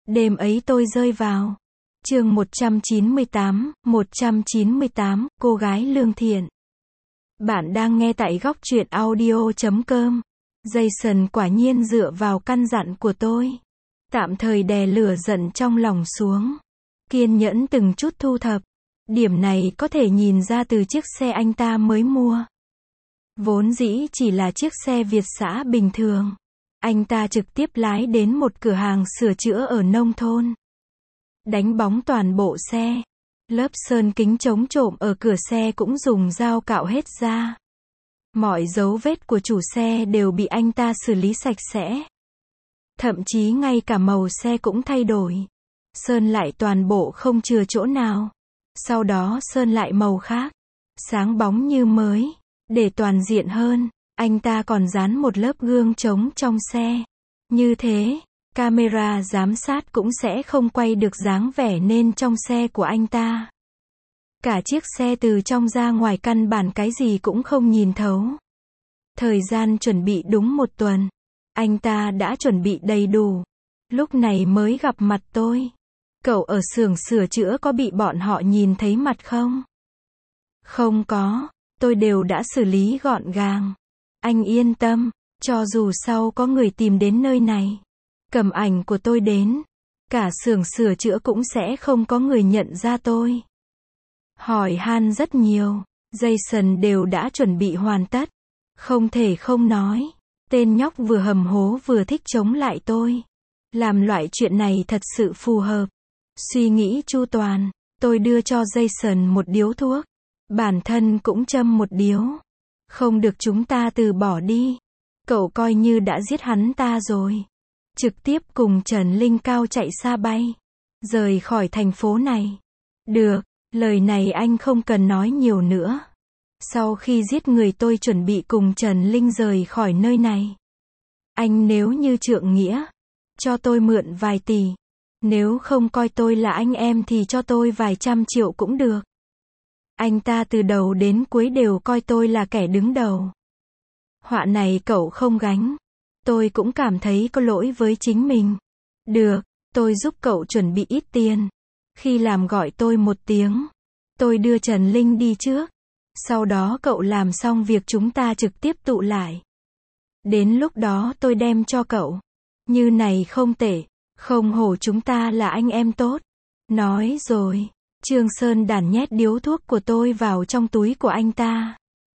Đêm ấy tôi rơi vào. Chương 198, cô gái lương thiện. Bạn đang nghe tại góc truyện audio.com. Jason quả nhiên dựa vào căn dặn của tôi. Tạm thời đè lửa giận trong lòng xuống. Kiên nhẫn từng chút thu thập. Điểm này có thể nhìn ra từ chiếc xe anh ta mới mua. Vốn dĩ chỉ là chiếc xe Việt dã bình thường. Anh ta trực tiếp lái đến một cửa hàng sửa chữa ở nông thôn. Đánh bóng toàn bộ xe. Lớp sơn kính chống trộm ở cửa xe cũng dùng dao cạo hết ra. Mọi dấu vết của chủ xe đều bị anh ta xử lý sạch sẽ. Thậm chí ngay cả màu xe cũng thay đổi. Sơn lại toàn bộ không chừa chỗ nào. Sau đó sơn lại màu khác. Sáng bóng như mới. Để toàn diện hơn, anh ta còn dán một lớp gương trống trong xe. Như thế, camera giám sát cũng sẽ không quay được dáng vẻ nên trong xe của anh ta. Cả chiếc xe từ trong ra ngoài căn bản cái gì cũng không nhìn thấu. Thời gian chuẩn bị đúng 1 tuần. Anh ta đã chuẩn bị đầy đủ. Lúc này mới gặp mặt tôi. Cậu ở xưởng sửa chữa có bị bọn họ nhìn thấy mặt không? Không có. Tôi đều đã xử lý gọn gàng. Anh yên tâm, cho dù sau có người tìm đến nơi này, cầm ảnh của tôi đến, cả xưởng sửa chữa cũng sẽ không có người nhận ra tôi. Hỏi han rất nhiều, Jason đều đã chuẩn bị hoàn tất. Không thể không nói, tên nhóc vừa hầm hố vừa thích chống lại tôi. Làm loại chuyện này thật sự phù hợp. Suy nghĩ chu toàn, tôi đưa cho Jason một điếu thuốc. Bản thân cũng châm một điếu. Không được, chúng ta từ bỏ đi. Cậu coi như đã giết hắn ta rồi. Trực tiếp cùng Trần Linh Cao chạy xa bay. Rời khỏi thành phố này. Được, lời này anh không cần nói nhiều nữa. Sau khi giết người tôi chuẩn bị cùng Trần Linh rời khỏi nơi này. Anh nếu như trượng nghĩa, cho tôi mượn vài tỷ. Nếu không coi tôi là anh em thì cho tôi vài trăm triệu cũng được. Anh ta từ đầu đến cuối đều coi tôi là kẻ đứng đầu. Họa này cậu không gánh. Tôi cũng cảm thấy có lỗi với chính mình. Được, tôi giúp cậu chuẩn bị ít tiền. Khi làm gọi tôi 1 tiếng. Tôi đưa Trần Linh đi trước. Sau đó cậu làm xong việc chúng ta trực tiếp tụ lại. Đến lúc đó tôi đem cho cậu. Như này không tệ. Không hổ chúng ta là anh em tốt. Nói rồi. Trương Sơn Đản nhét điếu thuốc của tôi vào trong túi của anh ta.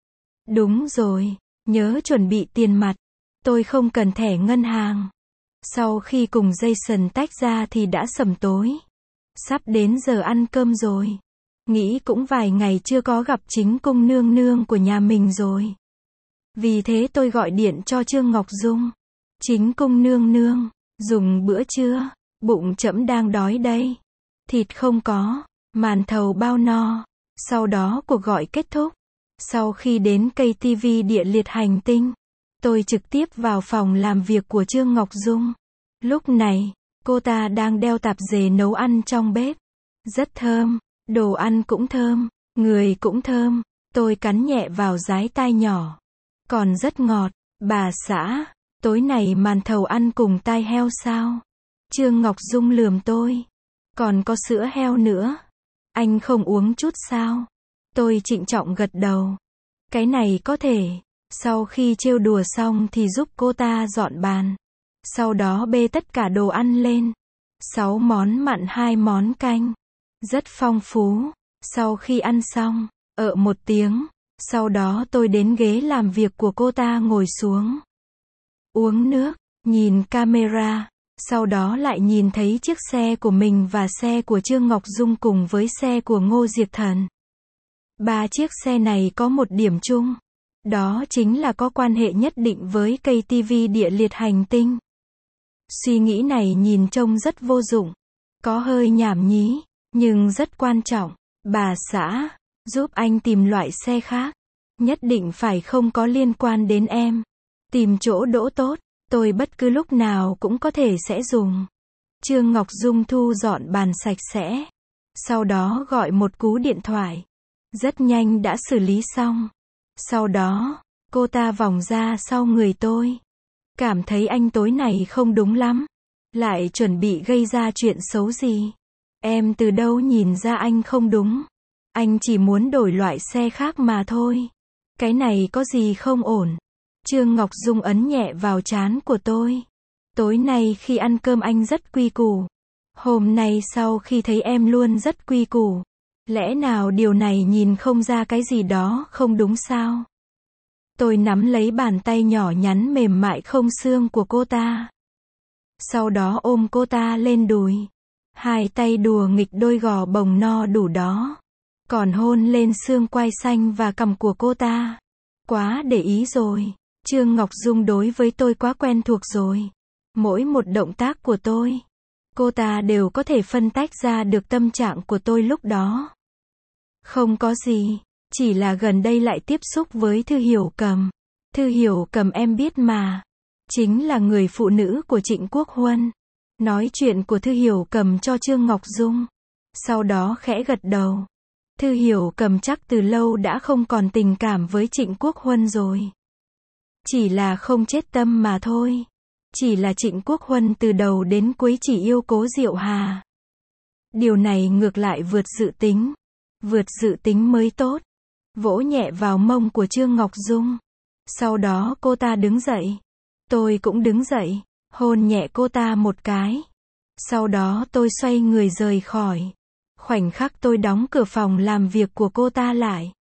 Đúng rồi, nhớ chuẩn bị tiền mặt. Tôi không cần thẻ ngân hàng. Sau khi cùng Jason tách ra thì đã sẩm tối. Sắp đến giờ ăn cơm rồi. Nghĩ cũng vài ngày chưa có gặp chính cung nương nương của nhà mình rồi. Vì thế tôi gọi điện cho Trương Ngọc Dung. Chính cung nương nương, dùng bữa trưa, bụng trẫm đang đói đây. Thịt không có. Màn thầu bao no. Sau đó cuộc gọi kết thúc. Sau khi đến cây TV địa liệt hành tinh, tôi trực tiếp vào phòng làm việc của Trương Ngọc Dung. Lúc này, cô ta đang đeo tạp dề nấu ăn trong bếp. Rất thơm, đồ ăn cũng thơm, người cũng thơm. Tôi cắn nhẹ vào dái tai nhỏ. Còn rất ngọt. Bà xã, tối này màn thầu ăn cùng tai heo sao? Trương Ngọc Dung lườm tôi. Còn có sữa heo nữa. Anh không uống chút sao? Tôi trịnh trọng gật đầu. Cái này có thể. Sau khi trêu đùa xong thì giúp cô ta dọn bàn. Sau đó bê tất cả đồ ăn lên. 6 món mặn 2 món canh. Rất phong phú. Sau khi ăn xong, 1 tiếng. Sau đó tôi đến ghế làm việc của cô ta ngồi xuống. Uống nước, nhìn camera. Sau đó lại nhìn thấy chiếc xe của mình và xe của Trương Ngọc Dung cùng với xe của Ngô Diệp Thần. 3 chiếc xe này có một điểm chung. Đó chính là có quan hệ nhất định với cây TV địa liệt hành tinh. Suy nghĩ này nhìn trông rất vô dụng. Có hơi nhảm nhí, nhưng rất quan trọng. Bà xã, giúp anh tìm loại xe khác. Nhất định phải không có liên quan đến em. Tìm chỗ đỗ tốt. Tôi bất cứ lúc nào cũng có thể sẽ dùng. Trương Ngọc Dung thu dọn bàn sạch sẽ. Sau đó gọi một cú điện thoại. Rất nhanh đã xử lý xong. Sau đó, cô ta vòng ra sau người tôi. Cảm thấy anh tối này không đúng lắm. Lại chuẩn bị gây ra chuyện xấu gì? Em từ đâu nhìn ra anh không đúng? Anh chỉ muốn đổi loại xe khác mà thôi. Cái này có gì không ổn? Trương Ngọc Dung ấn nhẹ vào trán của tôi. Tối nay khi ăn cơm anh rất quy củ. Hôm nay sau khi thấy em luôn rất quy củ. Lẽ nào điều này nhìn không ra cái gì đó không đúng sao? Tôi nắm lấy bàn tay nhỏ nhắn mềm mại không xương của cô ta. Sau đó ôm cô ta lên đùi. Hai tay đùa nghịch đôi gò bồng no đủ đó. Còn hôn lên xương quai xanh và cằm của cô ta. Quá để ý rồi. Trương Ngọc Dung đối với tôi quá quen thuộc rồi. Mỗi một động tác của tôi, cô ta đều có thể phân tách ra được tâm trạng của tôi lúc đó. Không có gì, chỉ là gần đây lại tiếp xúc với Thư Hiểu Cầm. Thư Hiểu Cầm em biết mà, chính là người phụ nữ của Trịnh Quốc Huân. Nói chuyện của Thư Hiểu Cầm cho Trương Ngọc Dung. Sau đó khẽ gật đầu. Thư Hiểu Cầm chắc từ lâu đã không còn tình cảm với Trịnh Quốc Huân rồi. Chỉ là không chết tâm mà thôi. Chỉ là Trịnh Quốc Huân từ đầu đến cuối chỉ yêu Cố Diệu Hà. Điều này ngược lại vượt dự tính. Vượt dự tính mới tốt. Vỗ nhẹ vào mông của Trương Ngọc Dung. Sau đó cô ta đứng dậy. Tôi cũng đứng dậy. Hôn nhẹ cô ta một cái. Sau đó tôi xoay người rời khỏi. Khoảnh khắc tôi đóng cửa phòng làm việc của cô ta lại.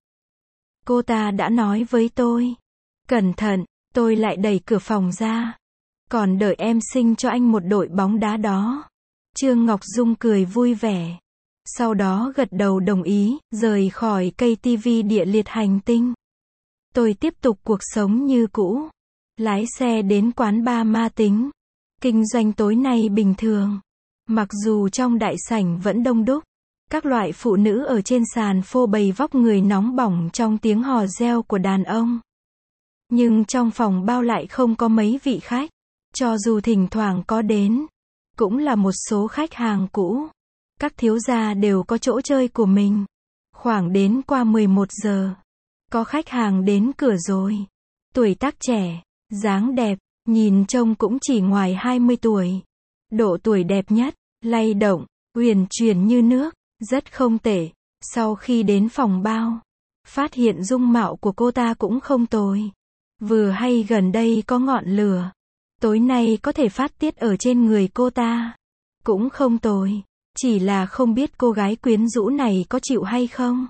Cô ta đã nói với tôi. Cẩn thận, tôi lại đẩy cửa phòng ra. Còn đợi em sinh cho anh một đội bóng đá đó. Trương Ngọc Dung cười vui vẻ. Sau đó gật đầu đồng ý, rời khỏi cây tivi địa liệt hành tinh. Tôi tiếp tục cuộc sống như cũ. Lái xe đến quán bar Ma Tính. Kinh doanh tối nay bình thường. Mặc dù trong đại sảnh vẫn đông đúc. Các loại phụ nữ ở trên sàn phô bày vóc người nóng bỏng trong tiếng hò reo của đàn ông. Nhưng trong phòng bao lại không có mấy vị khách. Cho dù thỉnh thoảng có đến, cũng là một số khách hàng cũ. Các thiếu gia đều có chỗ chơi của mình. Khoảng đến qua 11 giờ, có khách hàng đến cửa rồi. Tuổi tác trẻ, dáng đẹp, nhìn trông cũng chỉ ngoài 20 tuổi. Độ tuổi đẹp nhất, lay động, uyển chuyển như nước, rất không tệ. Sau khi đến phòng bao, phát hiện dung mạo của cô ta cũng không tồi. Vừa hay gần đây có ngọn lửa. Tối nay có thể phát tiết ở trên người cô ta. Cũng không tồi. Chỉ là không biết cô gái quyến rũ này có chịu hay không.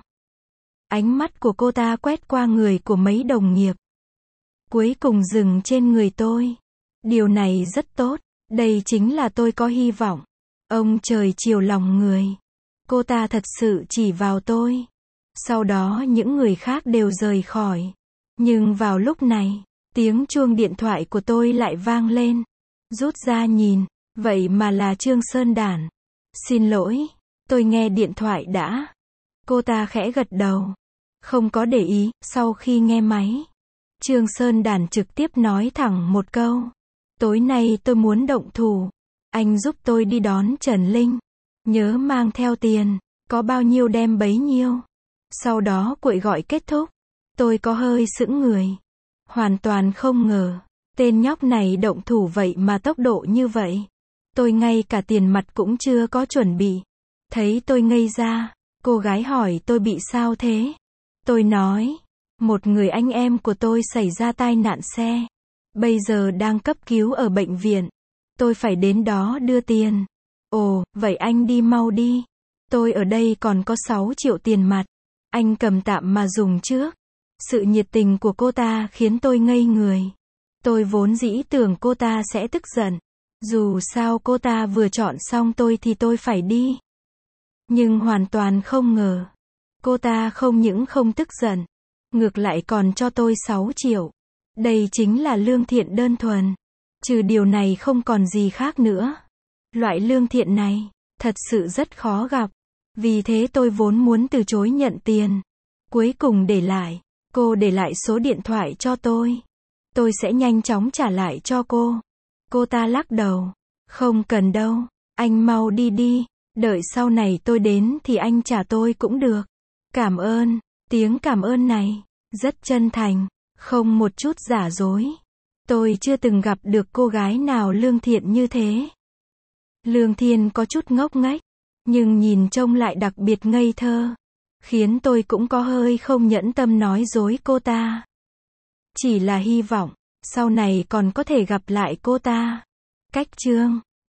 Ánh mắt của cô ta quét qua người của mấy đồng nghiệp. Cuối cùng dừng trên người tôi. Điều này rất tốt. Đây chính là tôi có hy vọng. Ông trời chiều lòng người. Cô ta thật sự chỉ vào tôi. Sau đó những người khác đều rời khỏi. Nhưng vào lúc này, tiếng chuông điện thoại của tôi lại vang lên. Rút ra nhìn, vậy mà là Trương Sơn Đản. Xin lỗi, tôi nghe điện thoại đã. Cô ta khẽ gật đầu. Không có để ý, sau khi nghe máy. Trương Sơn Đản trực tiếp nói thẳng một câu. Tối nay tôi muốn động thủ. Anh giúp tôi đi đón Trần Linh. Nhớ mang theo tiền, có bao nhiêu đem bấy nhiêu. Sau đó cuộc gọi kết thúc. Tôi có hơi sững người. Hoàn toàn không ngờ. Tên nhóc này động thủ vậy mà tốc độ như vậy. Tôi ngay cả tiền mặt cũng chưa có chuẩn bị. Thấy tôi ngây ra. Cô gái hỏi tôi bị sao thế? Tôi nói. Một người anh em của tôi xảy ra tai nạn xe. Bây giờ đang cấp cứu ở bệnh viện. Tôi phải đến đó đưa tiền. Ồ, vậy anh đi mau đi. Tôi ở đây còn có 6 triệu tiền mặt. Anh cầm tạm mà dùng trước. Sự nhiệt tình của cô ta khiến tôi ngây người. Tôi vốn dĩ tưởng cô ta sẽ tức giận. Dù sao cô ta vừa chọn xong tôi thì tôi phải đi. Nhưng hoàn toàn không ngờ. Cô ta không những không tức giận. Ngược lại còn cho tôi 6 triệu. Đây chính là lương thiện đơn thuần. Trừ điều này không còn gì khác nữa. Loại lương thiện này, thật sự rất khó gặp. Vì thế tôi vốn muốn từ chối nhận tiền. Cuối cùng cô để lại số điện thoại cho tôi. Tôi sẽ nhanh chóng trả lại cho cô. Cô ta lắc đầu. Không cần đâu, anh mau đi đi. Đợi sau này tôi đến thì anh trả tôi cũng được. Cảm ơn. Tiếng cảm ơn này, rất chân thành, không một chút giả dối. Tôi chưa từng gặp được cô gái nào lương thiện như thế. Lương Thiên có chút ngốc nghếch, nhưng nhìn trông lại đặc biệt ngây thơ, khiến tôi cũng có hơi không nhẫn tâm nói dối cô ta. Chỉ là hy vọng, sau này còn có thể gặp lại cô ta. Cách chương